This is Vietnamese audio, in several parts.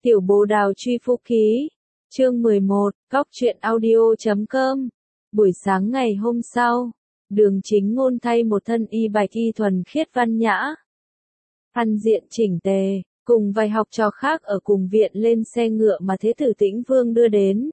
Tiểu Bồ Đào truy phú ký, chương 11, góc truyện audio.com. Buổi sáng ngày hôm sau, Đường Chính Ngôn thay một thân y bạch y thuần khiết văn nhã, ăn diện chỉnh tề, cùng vài học trò khác ở cùng viện lên xe ngựa mà Thế tử Tĩnh Vương đưa đến.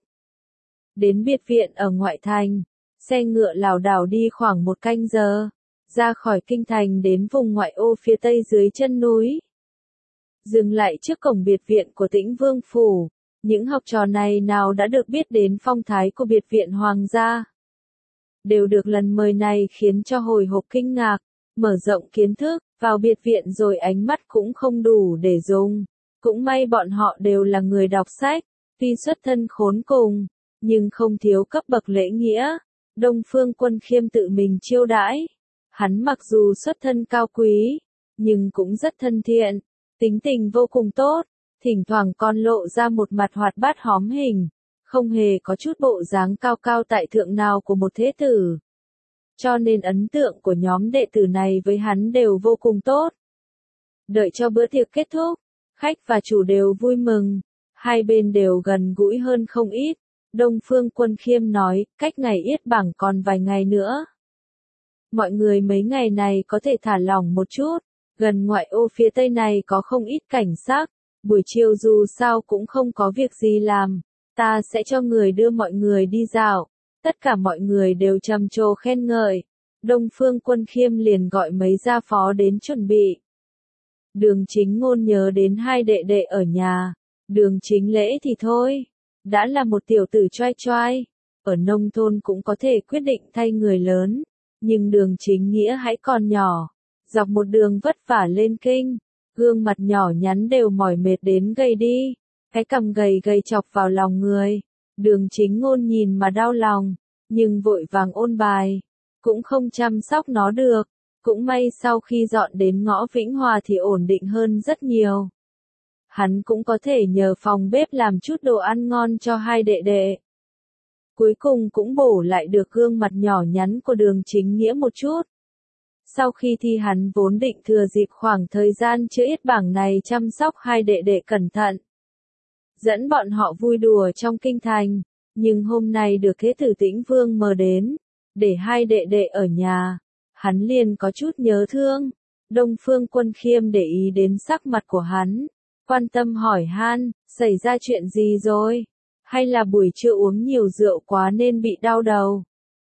Đến biệt viện ở ngoại thành, xe ngựa lảo đảo đi khoảng 1 canh giờ, ra khỏi kinh thành đến vùng ngoại ô phía tây dưới chân núi. Dừng lại trước cổng biệt viện của Tĩnh Vương phủ, những học trò này nào đã được biết đến phong thái của biệt viện hoàng gia. Đều được lần mời này khiến cho hồi hộp kinh ngạc, mở rộng kiến thức, vào biệt viện rồi ánh mắt cũng không đủ để dùng. Cũng may bọn họ đều là người đọc sách, tuy xuất thân khốn cùng, nhưng không thiếu cấp bậc lễ nghĩa. Đông Phương Quân Khiêm tự mình chiêu đãi. Hắn mặc dù xuất thân cao quý, nhưng cũng rất thân thiện, tính tình vô cùng tốt, thỉnh thoảng còn lộ ra một mặt hoạt bát hóm hình, không hề có chút bộ dáng cao cao tại thượng nào của một thế tử. Cho nên ấn tượng của nhóm đệ tử này với hắn đều vô cùng tốt. Đợi cho bữa tiệc kết thúc, khách và chủ đều vui mừng, hai bên đều gần gũi hơn không ít. Đông Phương Quân Khiêm nói, cách ngày yết bảng còn vài ngày nữa. Mọi người mấy ngày này có thể thả lỏng một chút, gần ngoại ô phía tây này có không ít cảnh sắc, buổi chiều dù sao cũng không có việc gì làm, ta sẽ cho người đưa mọi người đi dạo. Tất cả mọi người đều trầm trồ khen ngợi. Đông Phương Quân Khiêm liền gọi mấy gia phó đến chuẩn bị. Đường Chính Ngôn nhớ đến hai đệ đệ ở nhà. Đường Chính Lễ thì thôi, đã là một tiểu tử choai choai, ở nông thôn cũng có thể quyết định thay người lớn, nhưng Đường Chính Nghĩa hãy còn nhỏ, dọc một đường vất vả lên kinh, gương mặt nhỏ nhắn đều mỏi mệt đến gầy đi, cái cằm gầy gầy chọc vào lòng người. Đường Chính Ngôn nhìn mà đau lòng, nhưng vội vàng ôn bài, cũng không chăm sóc nó được. Cũng may sau khi dọn đến ngõ Vĩnh Hòa thì ổn định hơn rất nhiều. Hắn cũng có thể nhờ phòng bếp làm chút đồ ăn ngon cho hai đệ đệ. Cuối cùng cũng bổ lại được gương mặt nhỏ nhắn của Đường Chính Nghĩa một chút. Sau khi thi hắn vốn định thừa dịp khoảng thời gian chưa yết bảng này chăm sóc hai đệ đệ cẩn thận, dẫn bọn họ vui đùa trong kinh thành, nhưng hôm nay được Thế tử Tĩnh Vương mời đến, để hai đệ đệ ở nhà, hắn liền có chút nhớ thương. Đông Phương Quân Khiêm để ý đến sắc mặt của hắn, quan tâm hỏi han, xảy ra chuyện gì rồi? Hay là buổi trưa uống nhiều rượu quá nên bị đau đầu?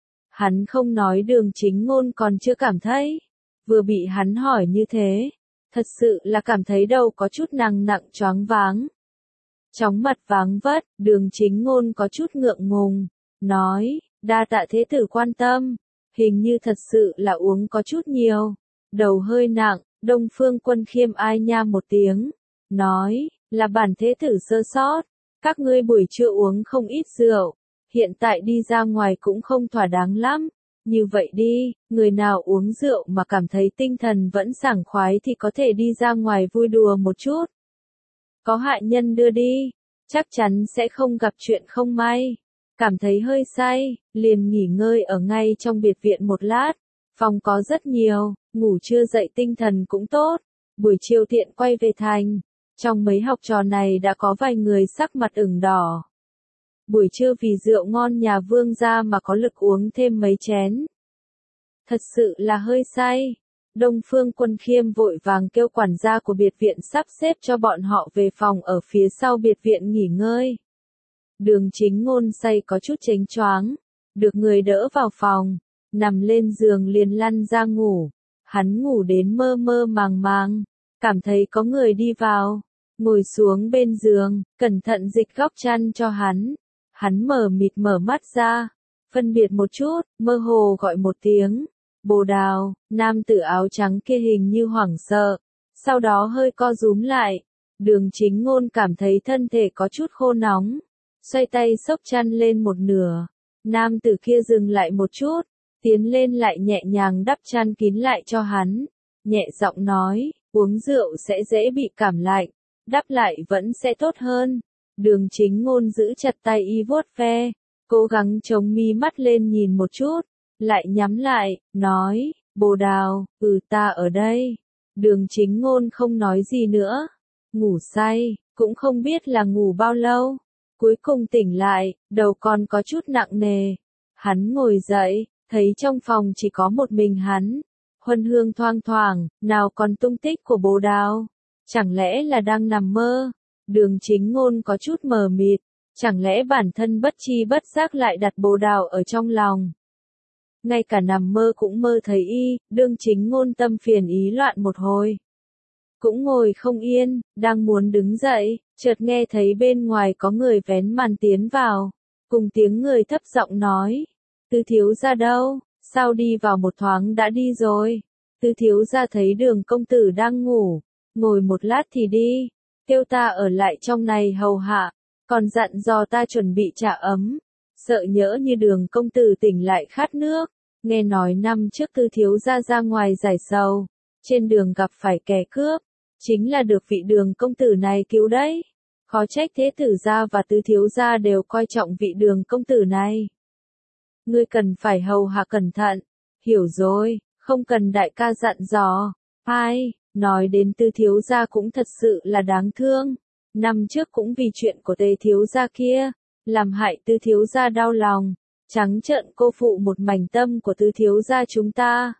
Hắn không nói. Đường Chính Ngôn còn chưa cảm thấy, vừa bị hắn hỏi như thế, thật sự là cảm thấy đầu có chút nặng choáng váng. Chóng mặt váng vất, Đường Chính Ngôn có chút ngượng ngùng, nói, đa tạ thế tử quan tâm, hình như thật sự là uống có chút nhiều, đầu hơi nặng. Đông Phương Quân Khiêm ai nha một tiếng, nói, là bản thế tử sơ sót, các ngươi buổi trưa uống không ít rượu, hiện tại đi ra ngoài cũng không thỏa đáng lắm, như vậy đi, người nào uống rượu mà cảm thấy tinh thần vẫn sảng khoái thì có thể đi ra ngoài vui đùa một chút. Có hạ nhân đưa đi, chắc chắn sẽ không gặp chuyện không may. Cảm thấy hơi say, liền nghỉ ngơi ở ngay trong biệt viện một lát. Phòng có rất nhiều, ngủ trưa dậy tinh thần cũng tốt. Buổi chiều tiện quay về thành. Trong mấy học trò này đã có vài người sắc mặt ửng đỏ. Buổi trưa vì rượu ngon nhà Vương gia mà có lực uống thêm mấy chén. Thật sự là hơi say. Đông Phương Quân Khiêm vội vàng kêu quản gia của biệt viện sắp xếp cho bọn họ về phòng ở phía sau biệt viện nghỉ ngơi. Đường Chính Ngôn say có chút chánh choáng, được người đỡ vào phòng, nằm lên giường liền lăn ra ngủ. Hắn ngủ đến mơ mơ màng màng, cảm thấy có người đi vào, ngồi xuống bên giường, cẩn thận dịch góc chăn cho hắn. Hắn mờ mịt mở mắt ra, phân biệt một chút, mơ hồ gọi một tiếng. Bồ Đào. Nam tử áo trắng kia hình như hoảng sợ, sau đó hơi co rúm lại. Đường Chính Ngôn cảm thấy thân thể có chút khô nóng, xoay tay xốc chăn lên một nửa. Nam tử kia dừng lại một chút, tiến lên lại nhẹ nhàng đắp chăn kín lại cho hắn, nhẹ giọng nói, uống rượu sẽ dễ bị cảm lạnh, đắp lại vẫn sẽ tốt hơn. Đường Chính Ngôn giữ chặt tay y vuốt ve, cố gắng chống mi mắt lên nhìn một chút, lại nhắm lại, nói, Bồ Đào, ta ở đây. Đường Chính Ngôn không nói gì nữa, ngủ say, cũng không biết là ngủ bao lâu. Cuối cùng tỉnh lại, đầu còn có chút nặng nề. Hắn ngồi dậy, thấy trong phòng chỉ có một mình hắn. Huân hương thoang thoảng, nào còn tung tích của bồ đào. Chẳng lẽ là đang nằm mơ? Đường Chính Ngôn có chút mờ mịt. Chẳng lẽ bản thân bất chi bất giác lại đặt bồ đào ở trong lòng? Ngay cả nằm mơ cũng mơ thấy y, Đường Chính Ngôn tâm phiền ý loạn một hồi. Cũng ngồi không yên, đang muốn đứng dậy, chợt nghe thấy bên ngoài có người vén màn tiến vào. Cùng tiếng người thấp giọng nói. Tư thiếu gia đâu? Sao đi vào một thoáng đã đi rồi? Tư thiếu gia thấy Đường công tử đang ngủ. Ngồi một lát thì đi. Kêu ta ở lại trong này hầu hạ. Còn dặn dò ta chuẩn bị trà ấm. Sợ nhỡ như Đường công tử tỉnh lại khát nước. Nghe nói năm trước Tư thiếu gia ra ngoài giải sầu. Trên đường gặp phải kẻ cướp. Chính là được vị Đường công tử này cứu đấy. Khó trách thế tử gia và Tư thiếu gia đều coi trọng vị Đường công tử này. Ngươi cần phải hầu hạ cẩn thận. Hiểu rồi, không cần đại ca dặn dò. Ai, nói đến Tư thiếu gia cũng thật sự là đáng thương. Năm trước cũng vì chuyện của Tề thiếu gia kia, làm hại Tư thiếu gia đau lòng, trắng trợn cô phụ một mảnh tâm của Tư thiếu gia chúng ta.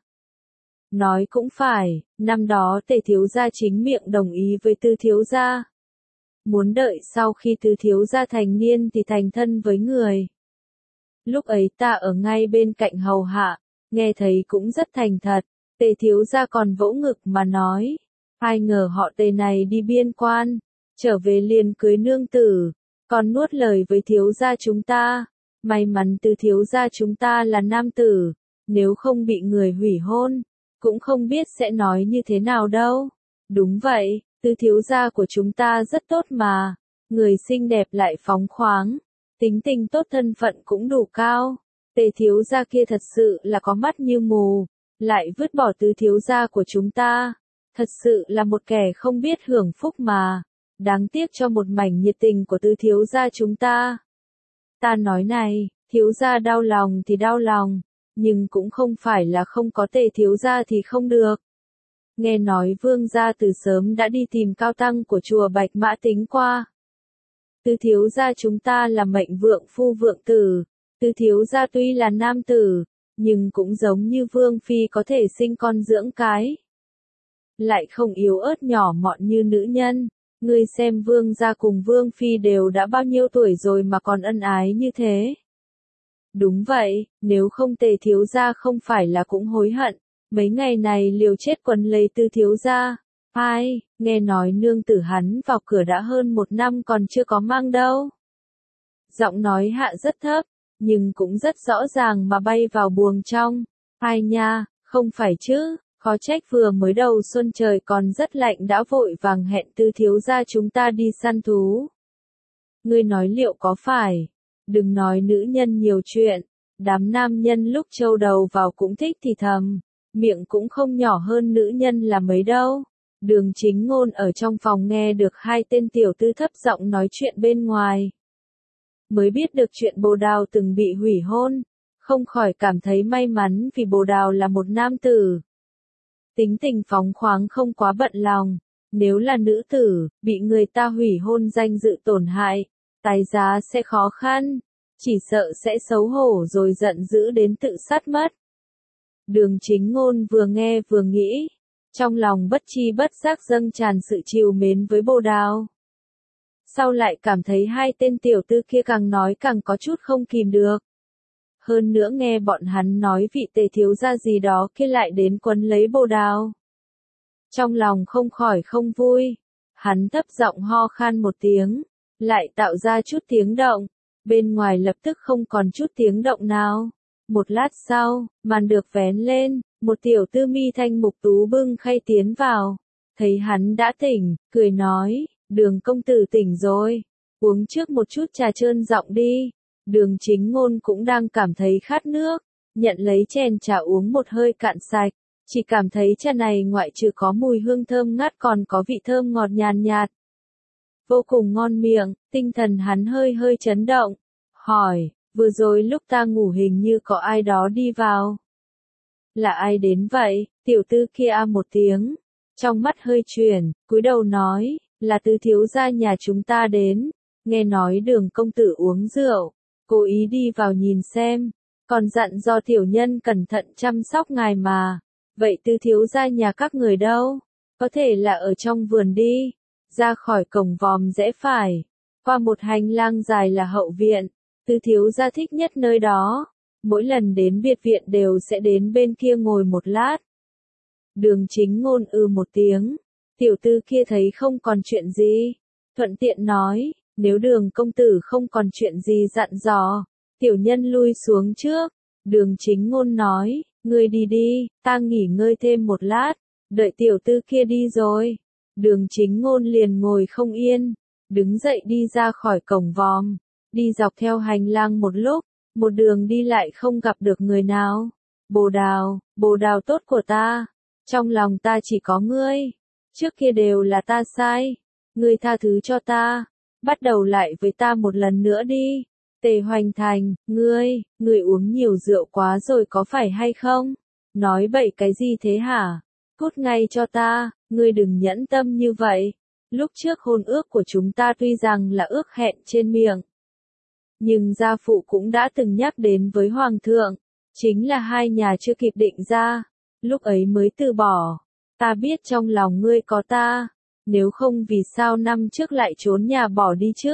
Nói cũng phải, năm đó Tề thiếu gia chính miệng đồng ý với Tư thiếu gia. Muốn đợi sau khi Tư thiếu gia thành niên thì thành thân với người. Lúc ấy ta ở ngay bên cạnh hầu hạ, nghe thấy cũng rất thành thật. Tề thiếu gia còn vỗ ngực mà nói, ai ngờ họ Tề này đi biên quan, trở về liền cưới nương tử, còn nuốt lời với thiếu gia chúng ta. May mắn Tư thiếu gia chúng ta là nam tử, nếu không bị người hủy hôn, cũng không biết sẽ nói như thế nào đâu. Đúng vậy, Tư thiếu gia của chúng ta rất tốt mà, người xinh đẹp lại phóng khoáng, tính tình tốt, thân phận cũng đủ cao. Tề thiếu gia kia thật sự là có mắt như mù, lại vứt bỏ Tư thiếu gia của chúng ta. Thật sự là một kẻ không biết hưởng phúc mà. Đáng tiếc cho một mảnh nhiệt tình của Tư thiếu gia chúng ta. Ta nói này, thiếu gia đau lòng thì đau lòng, nhưng cũng không phải là không có Tề thiếu gia thì không được. Nghe nói Vương gia từ sớm đã đi tìm cao tăng của chùa Bạch Mã tính qua. Tư thiếu gia chúng ta là mệnh vượng phu vượng tử. Tư thiếu gia tuy là nam tử, nhưng cũng giống như Vương phi có thể sinh con dưỡng cái. Lại không yếu ớt nhỏ mọn như nữ nhân. Ngươi xem Vương gia cùng Vương phi đều đã bao nhiêu tuổi rồi mà còn ân ái như thế. Đúng vậy, nếu không Tề thiếu gia không phải là cũng hối hận. Mấy ngày này liều chết quấn lấy Tư thiếu gia. Ai, nghe nói nương tử hắn vào cửa đã hơn 1 năm còn chưa có mang đâu. Giọng nói hạ rất thấp, nhưng cũng rất rõ ràng mà bay vào buồng trong. Ai nha, không phải chứ, khó trách vừa mới đầu xuân trời còn rất lạnh đã vội vàng hẹn Tư thiếu gia chúng ta đi săn thú. Ngươi nói liệu có phải? Đừng nói nữ nhân nhiều chuyện, đám nam nhân lúc trâu đầu vào cũng thích thì thầm, miệng cũng không nhỏ hơn nữ nhân là mấy đâu. Đường Chính Ngôn ở trong phòng nghe được hai tên tiểu tư thấp giọng nói chuyện bên ngoài. Mới biết được chuyện Bồ Đào từng bị hủy hôn, không khỏi cảm thấy may mắn vì Bồ Đào là một nam tử. Tính tình phóng khoáng không quá bận lòng, nếu là nữ tử, bị người ta hủy hôn danh dự tổn hại, tái giá sẽ khó khăn, chỉ sợ sẽ xấu hổ rồi giận dữ đến tự sát mất. Đường Chính Ngôn vừa nghe vừa nghĩ, trong lòng bất chi bất giác dâng tràn sự trìu mến với Bồ Đào. Sau lại cảm thấy hai tên tiểu tư kia càng nói càng có chút không kìm được. Hơn nữa nghe bọn hắn nói vị Tề thiếu gia gì đó kia lại đến quấn lấy Bồ Đào. Trong lòng không khỏi không vui, hắn thấp giọng ho khan một tiếng, lại tạo ra chút tiếng động, bên ngoài lập tức không còn chút tiếng động nào. Một lát sau, màn được vén lên, một tiểu tư mi thanh mục tú bưng khay tiến vào, thấy hắn đã tỉnh, cười nói, Đường công tử tỉnh rồi, uống trước một chút trà trơn giọng đi. Đường Chính Ngôn cũng đang cảm thấy khát nước, nhận lấy chén trà uống một hơi cạn sạch, chỉ cảm thấy trà này ngoại trừ có mùi hương thơm ngát còn có vị thơm ngọt nhàn nhạt. Vô cùng ngon miệng, tinh thần hắn hơi hơi chấn động, hỏi, vừa rồi lúc ta ngủ hình như có ai đó đi vào. Là ai đến vậy? Tiểu tư kia một tiếng, trong mắt hơi chuyển, cúi đầu nói, là Tứ thiếu gia nhà chúng ta đến, nghe nói Đường công tử uống rượu, cố ý đi vào nhìn xem, còn dặn do tiểu nhân cẩn thận chăm sóc ngài mà. Vậy Tứ thiếu gia nhà các người đâu? Có thể là ở trong vườn đi. Ra khỏi cổng vòm rẽ phải, qua một hành lang dài là hậu viện. Tứ thiếu gia thích nhất nơi đó, mỗi lần đến biệt viện đều sẽ đến bên kia ngồi một lát. Đường Chính Ngôn một tiếng, tiểu tư kia thấy không còn chuyện gì, thuận tiện nói, nếu Đường công tử không còn chuyện gì dặn dò, tiểu nhân lui xuống trước. Đường Chính Ngôn nói, ngươi đi đi, ta nghỉ ngơi thêm một lát, đợi tiểu tư kia đi rồi. Đường Chính Ngôn liền ngồi không yên, đứng dậy đi ra khỏi cổng vòm, đi dọc theo hành lang một lúc, một đường đi lại không gặp được người nào. Bồ đào tốt của ta, trong lòng ta chỉ có ngươi, trước kia đều là ta sai, ngươi tha thứ cho ta, bắt đầu lại với ta một lần nữa đi. Tề Hoành Thành, ngươi uống nhiều rượu quá rồi có phải hay không? Nói bậy cái gì thế hả? Cút ngay cho ta, ngươi đừng nhẫn tâm như vậy. Lúc trước hôn ước của chúng ta tuy rằng là ước hẹn trên miệng, nhưng gia phụ cũng đã từng nhắc đến với Hoàng thượng, chính là hai nhà chưa kịp định ra, lúc ấy mới từ bỏ. Ta biết trong lòng ngươi có ta, nếu không vì sao năm trước lại trốn nhà bỏ đi chứ?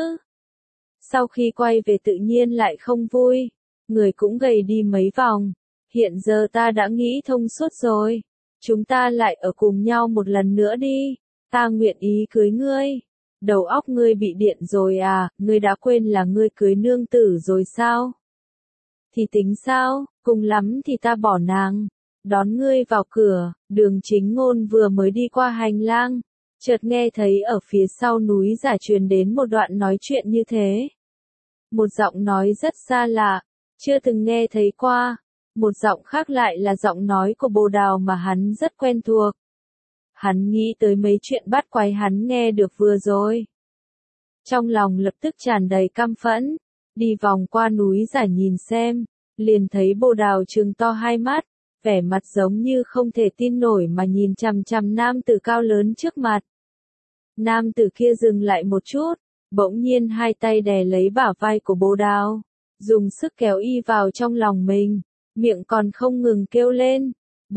Sau khi quay về tự nhiên lại không vui, người cũng gầy đi mấy vòng, hiện giờ ta đã nghĩ thông suốt rồi, chúng ta lại ở cùng nhau một lần nữa đi, ta nguyện ý cưới ngươi. Đầu óc ngươi bị điện rồi à, ngươi đã quên là ngươi cưới nương tử rồi sao? Thì tính sao, cùng lắm thì ta bỏ nàng, đón ngươi vào cửa. Đường Chính Ngôn vừa mới đi qua hành lang, chợt nghe thấy ở phía sau núi giả truyền đến một đoạn nói chuyện như thế. Một giọng nói rất xa lạ, chưa từng nghe thấy qua, một giọng khác lại là giọng nói của Bồ Đào mà hắn rất quen thuộc. Hắn nghĩ tới mấy chuyện bắt quái hắn nghe được vừa rồi. Trong lòng lập tức tràn đầy căm phẫn, đi vòng qua núi giả nhìn xem, liền thấy Bồ Đào trừng to hai mắt, vẻ mặt giống như không thể tin nổi mà nhìn chằm chằm nam tử cao lớn trước mặt. Nam tử kia dừng lại một chút, bỗng nhiên hai tay đè lấy bả vai của Bồ Đào, dùng sức kéo y vào trong lòng mình, miệng còn không ngừng kêu lên,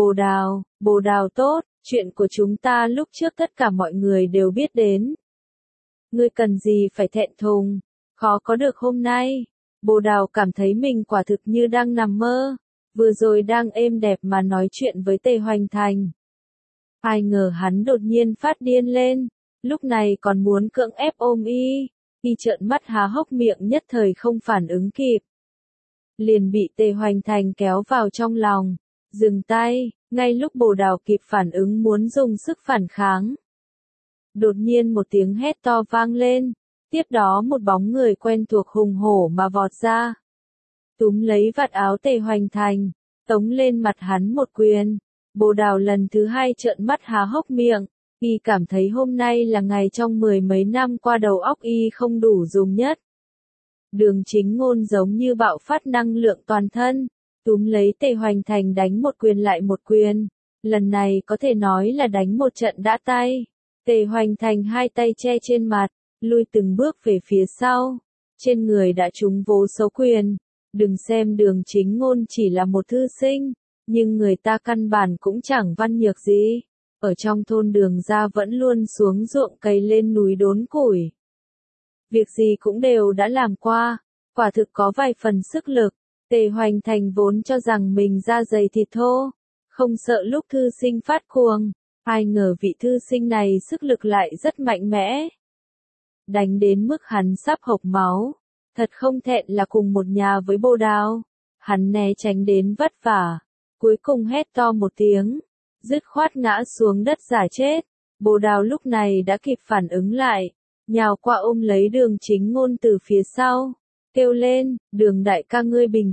Bồ Đào tốt, chuyện của chúng ta lúc trước tất cả mọi người đều biết đến. Ngươi cần gì phải thẹn thùng, khó có được hôm nay. Bồ Đào cảm thấy mình quả thực như đang nằm mơ, vừa rồi đang êm đẹp mà nói chuyện với Tề Hoành Thành. Ai ngờ hắn đột nhiên phát điên lên, lúc này còn muốn cưỡng ép ôm y trợn mắt há hốc miệng nhất thời không phản ứng kịp. Liền bị Tề Hoành Thành kéo vào trong lòng, dừng tay, ngay lúc Bồ Đào kịp phản ứng muốn dùng sức phản kháng. Đột nhiên một tiếng hét to vang lên, tiếp đó một bóng người quen thuộc hùng hổ mà vọt ra. Túm lấy vạt áo Tề Hoành Thành, tống lên mặt hắn một quyền. Bồ Đào lần thứ hai trợn mắt há hốc miệng, y cảm thấy hôm nay là ngày trong mười mấy năm qua đầu óc y không đủ dùng nhất. Đường Chính Ngôn giống như bạo phát năng lượng toàn thân, túm lấy Tề Hoành Thành đánh một quyền lại một quyền. Lần này có thể nói là đánh một trận đã tay. Tề Hoành Thành hai tay che trên mặt, lui từng bước về phía sau. Trên người đã trúng vô số quyền. Đừng xem Đường Chính Ngôn chỉ là một thư sinh, nhưng người ta căn bản cũng chẳng văn nhược gì. Ở trong thôn Đường gia vẫn luôn xuống ruộng cày lên núi đốn củi. Việc gì cũng đều đã làm qua, quả thực có vài phần sức lực. Tề Hoành Thành vốn cho rằng mình da dày thịt thô, không sợ lúc thư sinh phát cuồng, ai ngờ vị thư sinh này sức lực lại rất mạnh mẽ. Đánh đến mức hắn sắp hộc máu, thật không thẹn là cùng một nhà với Bồ Đào. Hắn né tránh đến vất vả, cuối cùng hét to một tiếng, dứt khoát ngã xuống đất giả chết. Bồ Đào lúc này đã kịp phản ứng lại, nhào qua ôm lấy Đường Chính Ngôn từ phía sau, kêu lên, Đường đại ca ngươi bình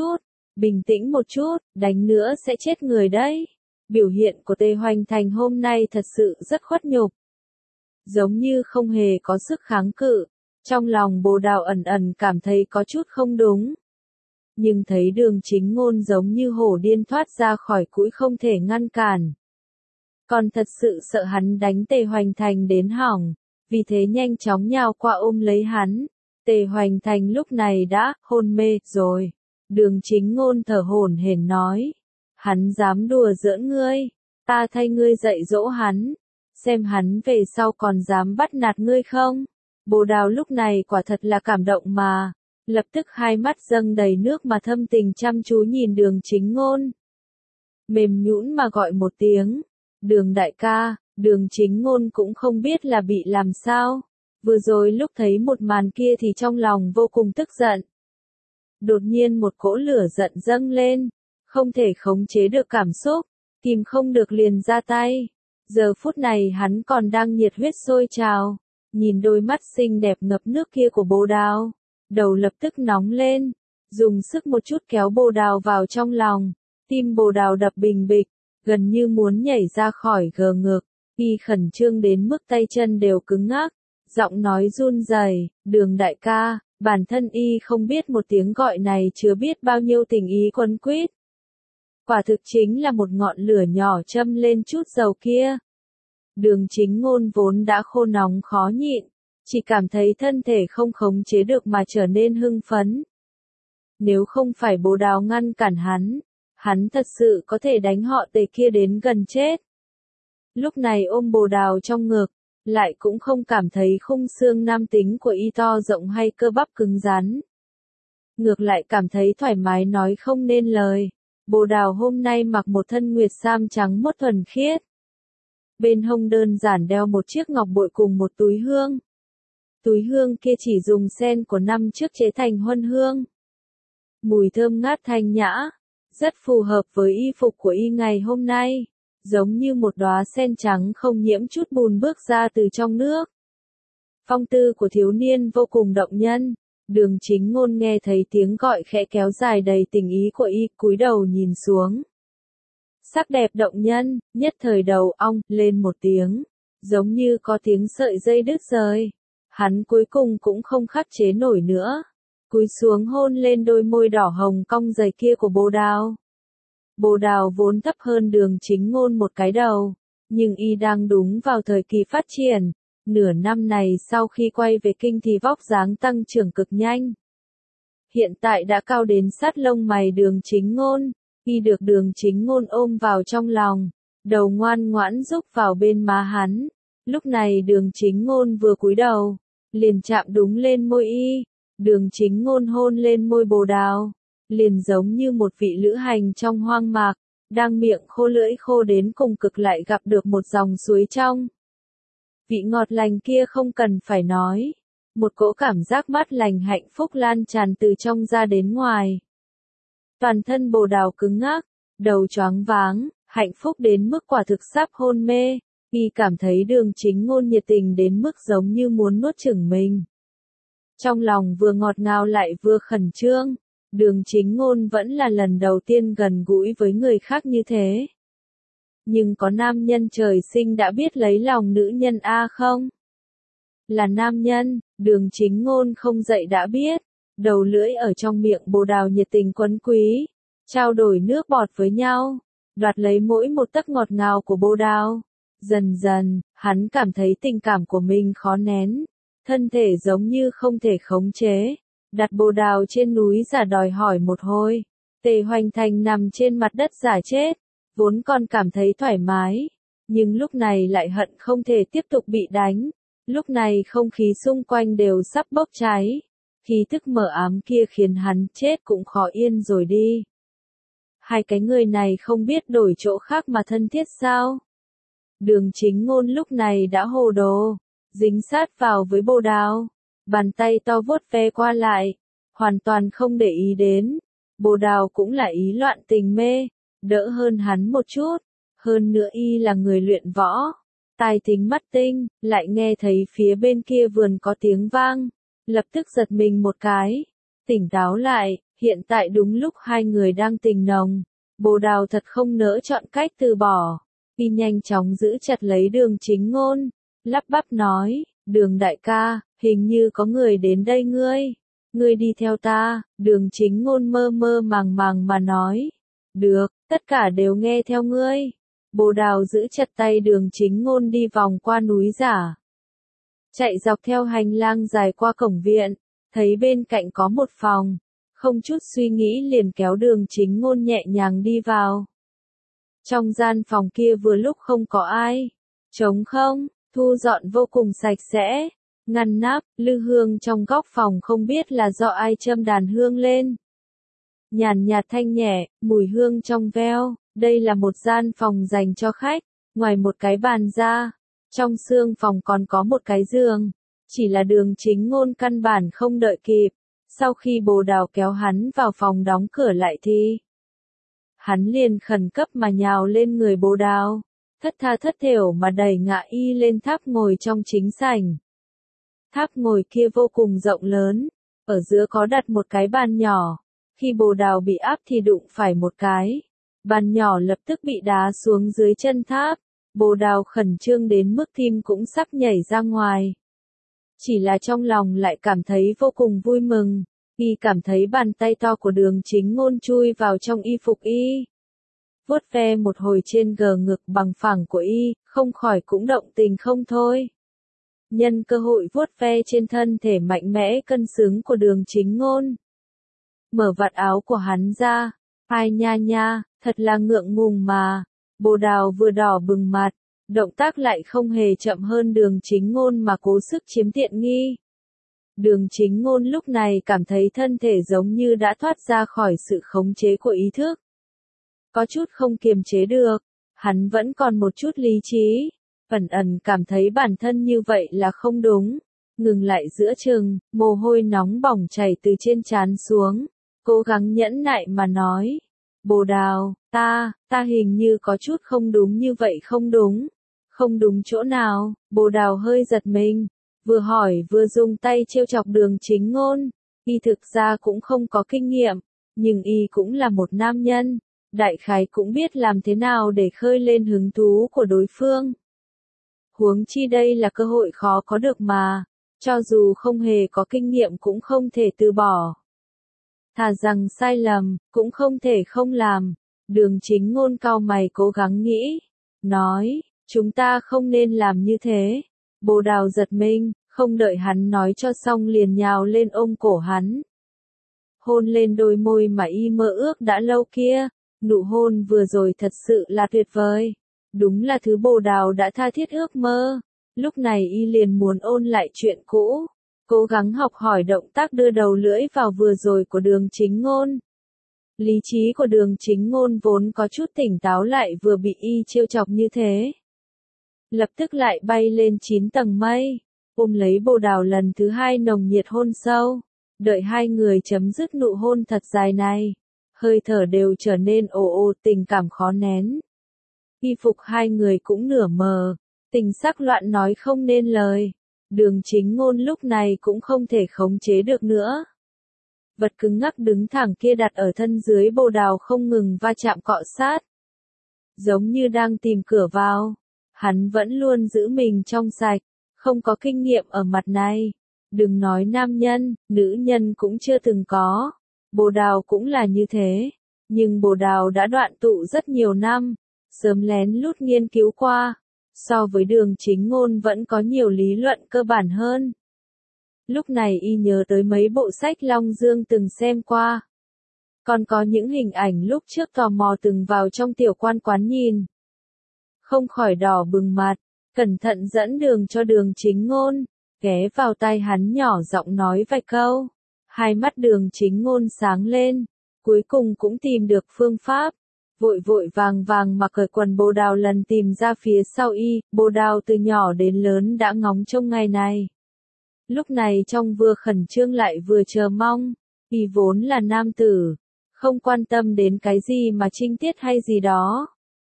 tĩnh một chút, đánh nữa sẽ chết người đấy. Biểu hiện của Tề Hoành Thành hôm nay thật sự rất khuất nhục, giống như không hề có sức kháng cự. Trong lòng Bồ Đào ẩn ẩn cảm thấy có chút không đúng. Nhưng thấy Đường Chính Ngôn giống như hổ điên thoát ra khỏi cũi không thể ngăn cản. Còn thật sự sợ hắn đánh Tề Hoành Thành đến hỏng, vì thế nhanh chóng nhào qua ôm lấy hắn. Tề Hoành Thành lúc này đã hôn mê rồi. Đường Chính Ngôn thở hổn hển nói, hắn dám đùa giỡn ngươi, ta thay ngươi dạy dỗ hắn, xem hắn về sau còn dám bắt nạt ngươi không. Bồ Đào lúc này quả thật là cảm động mà, lập tức hai mắt dâng đầy nước mà thâm tình chăm chú nhìn Đường Chính Ngôn. Mềm nhũn mà gọi một tiếng, Đường đại ca. Đường Chính Ngôn cũng không biết là bị làm sao, vừa rồi lúc thấy một màn kia thì trong lòng vô cùng tức giận. Đột nhiên một cỗ lửa giận dâng lên, không thể khống chế được cảm xúc, kìm không được liền ra tay. Giờ phút này hắn còn đang nhiệt huyết sôi trào, nhìn đôi mắt xinh đẹp ngập nước kia của Bồ Đào, đầu lập tức nóng lên, dùng sức một chút kéo Bồ Đào vào trong lòng, tim Bồ Đào đập bình bịch, gần như muốn nhảy ra khỏi gờ ngực. Y khẩn trương đến mức tay chân đều cứng ngắc, giọng nói run rẩy, Đường đại ca, bản thân y không biết một tiếng gọi này chứa biết bao nhiêu tình ý quấn quýt. Quả thực chính là một ngọn lửa nhỏ châm lên chút dầu kia. Đường Chính Ngôn vốn đã khô nóng khó nhịn, chỉ cảm thấy thân thể không khống chế được mà trở nên hưng phấn. Nếu không phải Bồ Đào ngăn cản hắn thật sự có thể đánh họ Tề kia đến gần chết. Lúc này ôm Bồ Đào trong ngực, lại cũng không cảm thấy khung xương nam tính của y to rộng hay cơ bắp cứng rắn. Ngược lại cảm thấy thoải mái nói không nên lời. Bồ Đào hôm nay mặc một thân nguyệt sam trắng mốt thuần khiết. Bên hông đơn giản đeo một chiếc ngọc bội cùng một túi hương. Túi hương kia chỉ dùng sen của năm trước chế thành huân hương. Mùi thơm ngát thanh nhã, rất phù hợp với y phục của y ngày hôm nay. Giống như một đóa sen trắng không nhiễm chút bùn bước ra từ trong nước. Phong tư của thiếu niên vô cùng động nhân. Đường Chính Ngôn nghe thấy tiếng gọi khẽ kéo dài đầy tình ý của y, cúi đầu nhìn xuống. Sắc đẹp động nhân, nhất thời đầu ong lên một tiếng, giống như có tiếng sợi dây đứt rời. Hắn cuối cùng cũng không khắc chế nổi nữa, cúi xuống hôn lên đôi môi đỏ hồng cong dày kia của Bồ Đào. Bồ Đào vốn thấp hơn Đường Chính Ngôn một cái đầu, nhưng y đang đúng vào thời kỳ phát triển. Nửa năm này sau khi quay về kinh thì vóc dáng tăng trưởng cực nhanh. Hiện tại đã cao đến sát lông mày Đường Chính Ngôn, y được Đường Chính Ngôn ôm vào trong lòng, đầu ngoan ngoãn rúc vào bên má hắn. Lúc này Đường Chính Ngôn vừa cúi đầu, liền chạm đúng lên môi y. Đường Chính Ngôn hôn lên môi Bồ Đào, liền giống như một vị lữ hành trong hoang mạc, đang miệng khô lưỡi khô đến cùng cực lại gặp được một dòng suối trong. Vị ngọt lành kia không cần phải nói, một cỗ cảm giác mát lành hạnh phúc lan tràn từ trong ra đến ngoài. Toàn thân Bồ Đào cứng ngắc, đầu choáng váng, hạnh phúc đến mức quả thực sắp hôn mê, y cảm thấy Đường Chính Ngôn nhiệt tình đến mức giống như muốn nuốt chửng mình. Trong lòng vừa ngọt ngào lại vừa khẩn trương. Đường Chính Ngôn vẫn là lần đầu tiên gần gũi với người khác như thế. Nhưng có nam nhân trời sinh đã biết lấy lòng nữ nhân a không? Là nam nhân, Đường Chính Ngôn không dậy đã biết. Đầu lưỡi ở trong miệng Bồ Đào nhiệt tình quấn quý, trao đổi nước bọt với nhau, đoạt lấy mỗi một tấc ngọt ngào của Bồ Đào. Dần dần, hắn cảm thấy tình cảm của mình khó nén, thân thể giống như không thể khống chế. Đặt Bồ Đào trên núi giả đòi hỏi một hồi. Tề Hoành Thành nằm trên mặt đất giả chết, vốn còn cảm thấy thoải mái, nhưng lúc này lại hận không thể tiếp tục bị đánh. Lúc này không khí xung quanh đều sắp bốc cháy, khí tức mờ ám kia khiến hắn chết cũng khó yên rồi đi. Hai cái người này không biết đổi chỗ khác mà thân thiết sao? Đường Chính Ngôn lúc này đã hồ đồ, dính sát vào với Bồ Đào. Bàn tay to vuốt ve qua lại, hoàn toàn không để ý đến. Bồ Đào cũng là ý loạn tình mê, đỡ hơn hắn một chút. Hơn nữa y là người luyện võ, tai thính mắt tinh, lại nghe thấy phía bên kia vườn có tiếng vang. Lập tức giật mình một cái, tỉnh táo lại, hiện tại đúng lúc hai người đang tình nồng. Bồ Đào thật không nỡ chọn cách từ bỏ. Y nhanh chóng giữ chặt lấy Đường Chính Ngôn, lắp bắp nói, Đường đại ca, hình như có người đến đây ngươi đi theo ta. Đường Chính Ngôn mơ mơ màng màng mà nói, được, tất cả đều nghe theo ngươi. Bồ Đào giữ chặt tay Đường Chính Ngôn đi vòng qua núi giả. chạy dọc theo hành lang dài qua cổng viện, thấy bên cạnh có một phòng, không chút suy nghĩ liền kéo Đường Chính Ngôn nhẹ nhàng đi vào. Trong gian phòng kia vừa lúc không có ai, trống không, thu dọn vô cùng sạch sẽ, ngăn nắp, lư hương trong góc phòng không biết là do ai châm đàn hương lên. Nhàn nhạt thanh nhẹ, mùi hương trong veo, đây là một gian phòng dành cho khách, ngoài một cái bàn ra, trong xương phòng còn có một cái giường, chỉ là Đường Chính Ngôn căn bản không đợi kịp, sau khi Bồ Đào kéo hắn vào phòng đóng cửa lại thì hắn liền khẩn cấp mà nhào lên người Bồ Đào, thất tha thất thểu mà đẩy ngã y lên tháp ngồi trong chính sảnh. Tháp ngồi kia vô cùng rộng lớn, ở giữa có đặt một cái bàn nhỏ, khi Bồ Đào bị áp thì đụng phải một cái, bàn nhỏ lập tức bị đá xuống dưới chân tháp, Bồ Đào khẩn trương đến mức tim cũng sắp nhảy ra ngoài. Chỉ là trong lòng lại cảm thấy vô cùng vui mừng, y cảm thấy bàn tay to của Đường Chính Ngôn chui vào trong y phục y. Vuốt ve một hồi trên gờ ngực bằng phẳng của y, không khỏi cũng động tình không thôi. Nhân cơ hội vuốt ve trên thân thể mạnh mẽ cân xứng của Đường Chính Ngôn. Mở vạt áo của hắn ra, ai nha nha, thật là ngượng ngùng mà. Bồ Đào vừa đỏ bừng mặt, động tác lại không hề chậm hơn Đường Chính Ngôn mà cố sức chiếm tiện nghi. Đường Chính Ngôn lúc này cảm thấy thân thể giống như đã thoát ra khỏi sự khống chế của ý thức. Có chút không kiềm chế được, hắn vẫn còn một chút lý trí, ẩn ẩn cảm thấy bản thân như vậy là không đúng. Ngừng lại giữa chừng, mồ hôi nóng bỏng chảy từ trên trán xuống, cố gắng nhẫn nại mà nói. Bồ Đào, ta hình như có chút không đúng như vậy không đúng. Không đúng chỗ nào? Bồ Đào hơi giật mình, vừa hỏi vừa dùng tay trêu chọc Đường Chính Ngôn. Y thực ra cũng không có kinh nghiệm, nhưng y cũng là một nam nhân, đại khái cũng biết làm thế nào để khơi lên hứng thú của đối phương. Huống chi đây là cơ hội khó có được mà, cho dù không hề có kinh nghiệm cũng không thể từ bỏ. Thà rằng sai lầm, cũng không thể không làm. Đường Chính Ngôn cau mày cố gắng nghĩ, nói, chúng ta không nên làm như thế. Bồ Đào giật mình, không đợi hắn nói cho xong liền nhào lên ôm cổ hắn. Hôn lên đôi môi mà y mơ ước đã lâu kia, nụ hôn vừa rồi thật sự là tuyệt vời. Đúng là thứ Bồ Đào đã tha thiết ước mơ. Lúc này y liền muốn ôn lại chuyện cũ, cố gắng học hỏi động tác đưa đầu lưỡi vào vừa rồi của Đường Chính Ngôn. Lý trí của Đường Chính Ngôn vốn có chút tỉnh táo lại vừa bị y trêu chọc như thế. Lập tức lại bay lên 9 tầng mây, ôm lấy Bồ Đào lần thứ hai nồng nhiệt hôn sâu. Đợi hai người chấm dứt nụ hôn thật dài này, hơi thở đều trở nên ồ ồ tình cảm khó nén. Y phục hai người cũng nửa mờ, tình sắc loạn nói không nên lời. Đường Chính Ngôn lúc này cũng không thể khống chế được nữa. Vật cứng ngắc đứng thẳng kia đặt ở thân dưới Bồ Đào không ngừng va chạm cọ sát. Giống như đang tìm cửa vào. Hắn vẫn luôn giữ mình trong sạch, không có kinh nghiệm ở mặt này. Đừng nói nam nhân, nữ nhân cũng chưa từng có. Bồ Đào cũng là như thế. Nhưng Bồ Đào đã đoạn tụ rất nhiều năm, sớm lén lút nghiên cứu qua. So với Đường Chính Ngôn vẫn có nhiều lý luận cơ bản hơn. Lúc này y nhớ tới mấy bộ sách Long Dương từng xem qua. Còn có những hình ảnh lúc trước tò mò từng vào trong tiểu quan quán nhìn. Không khỏi đỏ bừng mặt, cẩn thận dẫn đường cho Đường Chính Ngôn, ghé vào tai hắn nhỏ giọng nói vài câu. Hai mắt Đường Chính Ngôn sáng lên, cuối cùng cũng tìm được phương pháp. Vội vội vàng vàng mà cởi quần Bồ Đào lần tìm ra phía sau y. Bồ Đào từ nhỏ đến lớn đã ngóng trông ngày này. Lúc này trong vừa khẩn trương lại vừa chờ mong. Y vốn là nam tử, không quan tâm đến cái gì mà trinh tiết hay gì đó.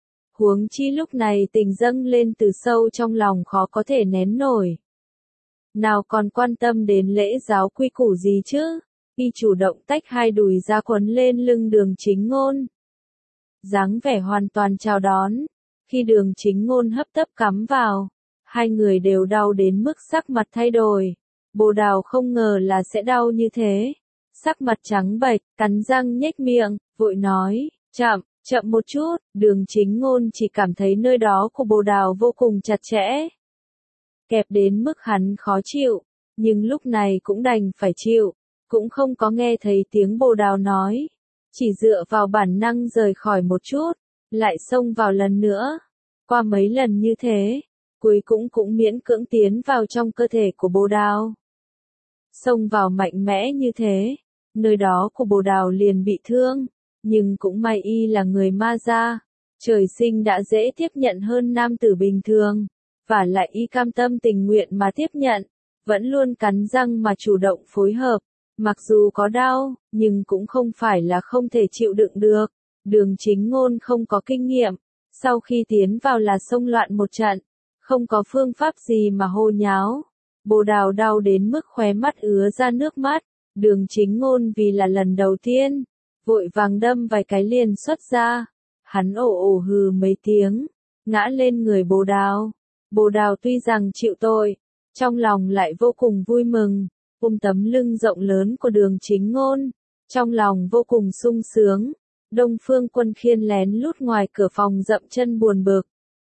Huống chi lúc này tình dâng lên từ sâu trong lòng khó có thể nén nổi. Nào còn quan tâm đến lễ giáo quy củ gì chứ. Y chủ động tách hai đùi ra quấn lên lưng Đường Chính Ngôn. Dáng vẻ hoàn toàn chào đón. Khi Đường Chính Ngôn hấp tấp cắm vào, hai người đều đau đến mức sắc mặt thay đổi. Bồ Đào không ngờ là sẽ đau như thế. Sắc mặt trắng bệch, cắn răng nhếch miệng, vội nói, chậm một chút. Đường Chính Ngôn chỉ cảm thấy nơi đó của Bồ Đào vô cùng chặt chẽ. kẹp đến mức hắn khó chịu, nhưng lúc này cũng đành phải chịu, cũng không có nghe thấy tiếng Bồ Đào nói, chỉ dựa vào bản năng rời khỏi một chút, lại xông vào lần nữa. Qua mấy lần như thế, cuối cũng miễn cưỡng tiến vào trong cơ thể của Bồ Đào. Xông vào mạnh mẽ như thế, nơi đó của Bồ Đào liền bị thương, nhưng cũng may y là người ma gia, trời sinh đã dễ tiếp nhận hơn nam tử bình thường, và lại y cam tâm tình nguyện mà tiếp nhận, vẫn luôn cắn răng mà chủ động phối hợp, mặc dù có đau, nhưng cũng không phải là không thể chịu đựng được. Đường Chính Ngôn không có kinh nghiệm, sau khi tiến vào là xông loạn một trận, không có phương pháp gì mà hô nháo. Bồ Đào đau đến mức khóe mắt ứa ra nước mắt, Đường Chính Ngôn vì là lần đầu tiên, vội vàng đâm vài cái liền xuất ra. Hắn ồ hừ mấy tiếng, ngã lên người Bồ Đào. Bồ Đào tuy rằng chịu tội, trong lòng lại vô cùng vui mừng, ôm tấm lưng rộng lớn của Đường Chính Ngôn, trong lòng vô cùng sung sướng. Đông Phương Quân Khiên lén lút ngoài cửa phòng dậm chân buồn bực.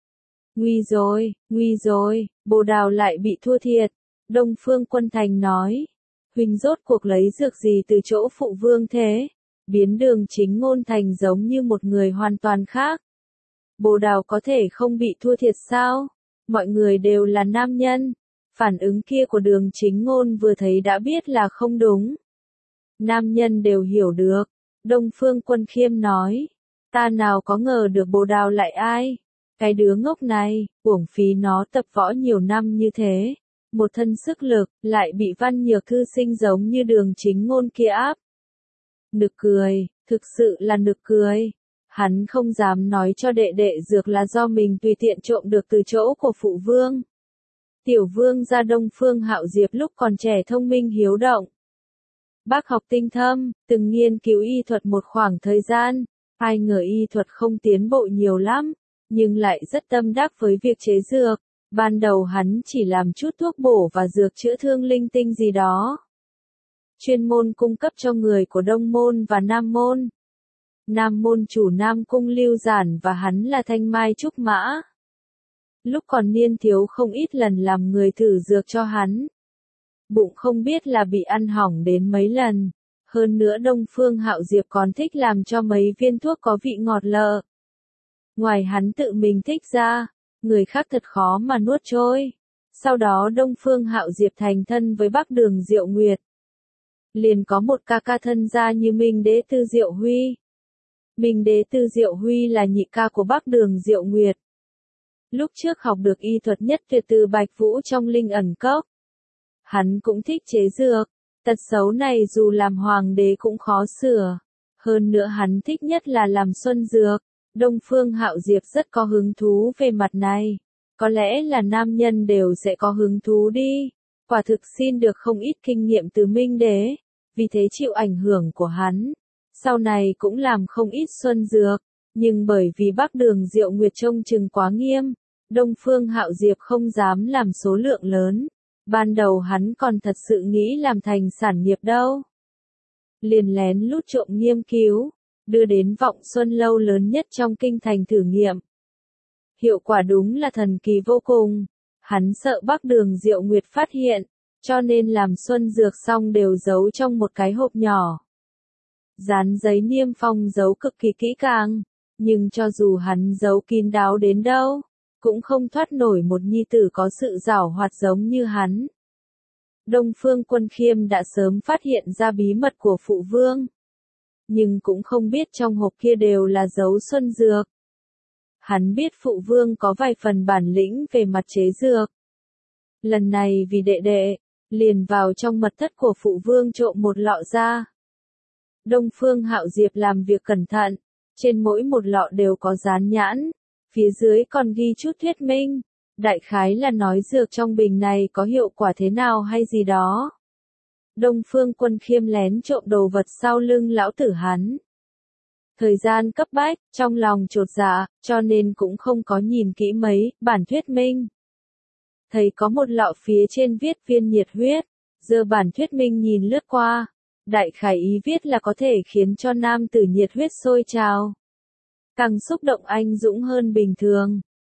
Nguy rồi, Bồ Đào lại bị thua thiệt. Đông Phương Quân Thành nói, huynh rốt cuộc lấy dược gì từ chỗ phụ vương thế, biến Đường Chính Ngôn thành giống như một người hoàn toàn khác. Bồ Đào có thể không bị thua thiệt sao? Mọi người đều là nam nhân. Phản ứng kia của Đường Chính Ngôn vừa thấy đã biết là không đúng. Nam nhân đều hiểu được. Đông Phương Quân Khiêm nói, ta nào có ngờ được Bồ Đào lại ai? Cái đứa ngốc này, uổng phí nó tập võ nhiều năm như thế. Một thân sức lực, lại bị Văn Nhược thư sinh giống như Đường Chính Ngôn kia áp. Nực cười, thực sự là nực cười. Hắn không dám nói cho đệ đệ dược là do mình tùy tiện trộm được từ chỗ của phụ vương. Tiểu vương gia Đông Phương Hạo Diệp lúc còn trẻ thông minh hiếu động. Bác học tinh thâm, từng nghiên cứu y thuật một khoảng thời gian, ai ngờ y thuật không tiến bộ nhiều lắm, nhưng lại rất tâm đắc với việc chế dược. Ban đầu hắn chỉ làm chút thuốc bổ và dược chữa thương linh tinh gì đó. Chuyên môn cung cấp cho người của Đông Môn và Nam Môn. Nam Môn chủ Nam Cung Lưu Giản và hắn là Thanh Mai Trúc Mã. Lúc còn niên thiếu không ít lần làm người thử dược cho hắn. Bụng không biết là bị ăn hỏng đến mấy lần. Hơn nữa Đông Phương Hạo Diệp còn thích làm cho mấy viên thuốc có vị ngọt lợ. Ngoài hắn tự mình thích ra, người khác thật khó mà nuốt trôi. Sau đó Đông Phương Hạo Diệp thành thân với Bắc Đường Diệu Nguyệt. Liền có một ca ca thân gia như Minh Đế Tư Diệu Huy. Minh Đế Tư Diệu Huy là nhị ca của Bắc Đường Diệu Nguyệt. Lúc trước học được y thuật nhất tuyệt từ Bạch Vũ trong Linh Ẩn Cốc. Hắn cũng thích chế dược, tật xấu này dù làm hoàng đế cũng khó sửa. Hơn nữa hắn thích nhất là làm xuân dược. Đông Phương Hạo Diệp rất có hứng thú về mặt này. Có lẽ là nam nhân đều sẽ có hứng thú đi. Quả thực xin được không ít kinh nghiệm từ Minh Đế, vì thế chịu ảnh hưởng của hắn. Sau này cũng làm không ít xuân dược, nhưng bởi vì Bắc Đường Diệu Nguyệt trông chừng quá nghiêm, Đông Phương Hạo Diệp không dám làm số lượng lớn. Ban đầu hắn còn thật sự nghĩ làm thành sản nghiệp đâu. Liền lén lút trộm nghiên cứu, đưa đến Vọng Xuân lâu lớn nhất trong kinh thành thử nghiệm. Hiệu quả đúng là thần kỳ vô cùng. Hắn sợ Bắc Đường Diệu Nguyệt phát hiện, cho nên làm xuân dược xong đều giấu trong một cái hộp nhỏ. Dán giấy niêm phong giấu cực kỳ kỹ càng, nhưng cho dù hắn giấu kín đáo đến đâu, cũng không thoát nổi một nhi tử có sự giảo hoạt giống như hắn. Đông Phương Quân Khiêm đã sớm phát hiện ra bí mật của phụ vương, nhưng cũng không biết trong hộp kia đều là dấu xuân dược. Hắn biết phụ vương có vài phần bản lĩnh về mặt chế dược. Lần này vì đệ đệ, liền vào trong mật thất của phụ vương trộm một lọ ra. Đông Phương Hạo Diệp làm việc cẩn thận, trên mỗi một lọ đều có dán nhãn, phía dưới còn ghi chút thuyết minh, đại khái là nói dược trong bình này có hiệu quả thế nào hay gì đó. Đông Phương Quân Khiêm lén trộm đồ vật sau lưng lão tử hắn. Thời gian cấp bách, trong lòng chột dạ, cho nên cũng không có nhìn kỹ mấy bản thuyết minh. Thấy có một lọ phía trên viết viên nhiệt huyết, giờ bản thuyết minh nhìn lướt qua, đại khái ý viết là có thể khiến cho nam tử nhiệt huyết sôi trào, càng xúc động anh dũng hơn bình thường.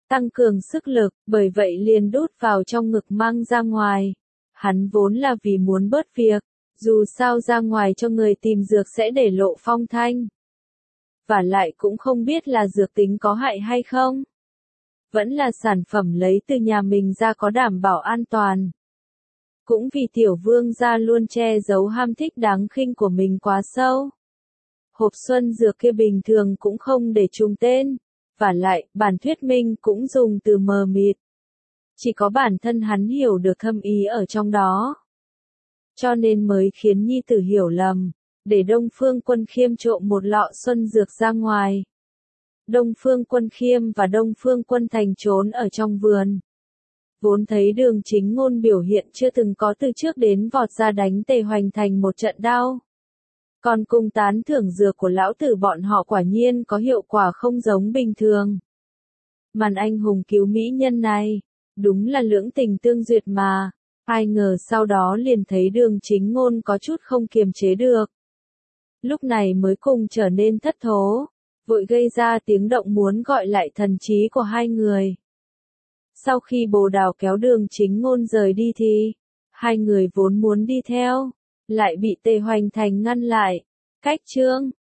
tăng cường sức lực, bởi vậy liền đút vào trong ngực mang ra ngoài. Hắn vốn là vì muốn bớt việc, dù sao ra ngoài cho người tìm dược sẽ để lộ phong thanh. Và lại cũng không biết là dược tính có hại hay không. Vẫn là sản phẩm lấy từ nhà mình ra có đảm bảo an toàn. Cũng vì tiểu vương gia luôn che giấu ham thích đáng khinh của mình quá sâu. Hộp xuân dược kia bình thường cũng không để trùng tên. Và lại, bản thuyết minh cũng dùng từ mờ mịt. Chỉ có bản thân hắn hiểu được thâm ý ở trong đó. Cho nên mới khiến nhi tử hiểu lầm, để Đông Phương Quân Khiêm trộm một lọ xuân dược ra ngoài. Đông Phương Quân Khiêm và Đông Phương Quân Thành trốn ở trong vườn. Vốn thấy Đường Chính Ngôn biểu hiện chưa từng có từ trước đến vọt ra đánh Tề Hoành Thành một trận đau. Còn cùng tán thưởng dược của lão tử bọn họ quả nhiên có hiệu quả không giống bình thường. Màn anh hùng cứu mỹ nhân này, đúng là lưỡng tình tương duyệt mà. Ai ngờ sau đó liền thấy Đường Chính Ngôn có chút không kiềm chế được. Lúc này mới cùng trở nên thất thố, vội gây ra tiếng động muốn gọi lại thần trí của hai người. Sau khi Bồ Đào kéo Đường Chính Ngôn rời đi thì, hai người vốn muốn đi theo, lại bị Tề Hoành Thành ngăn lại. Cách chương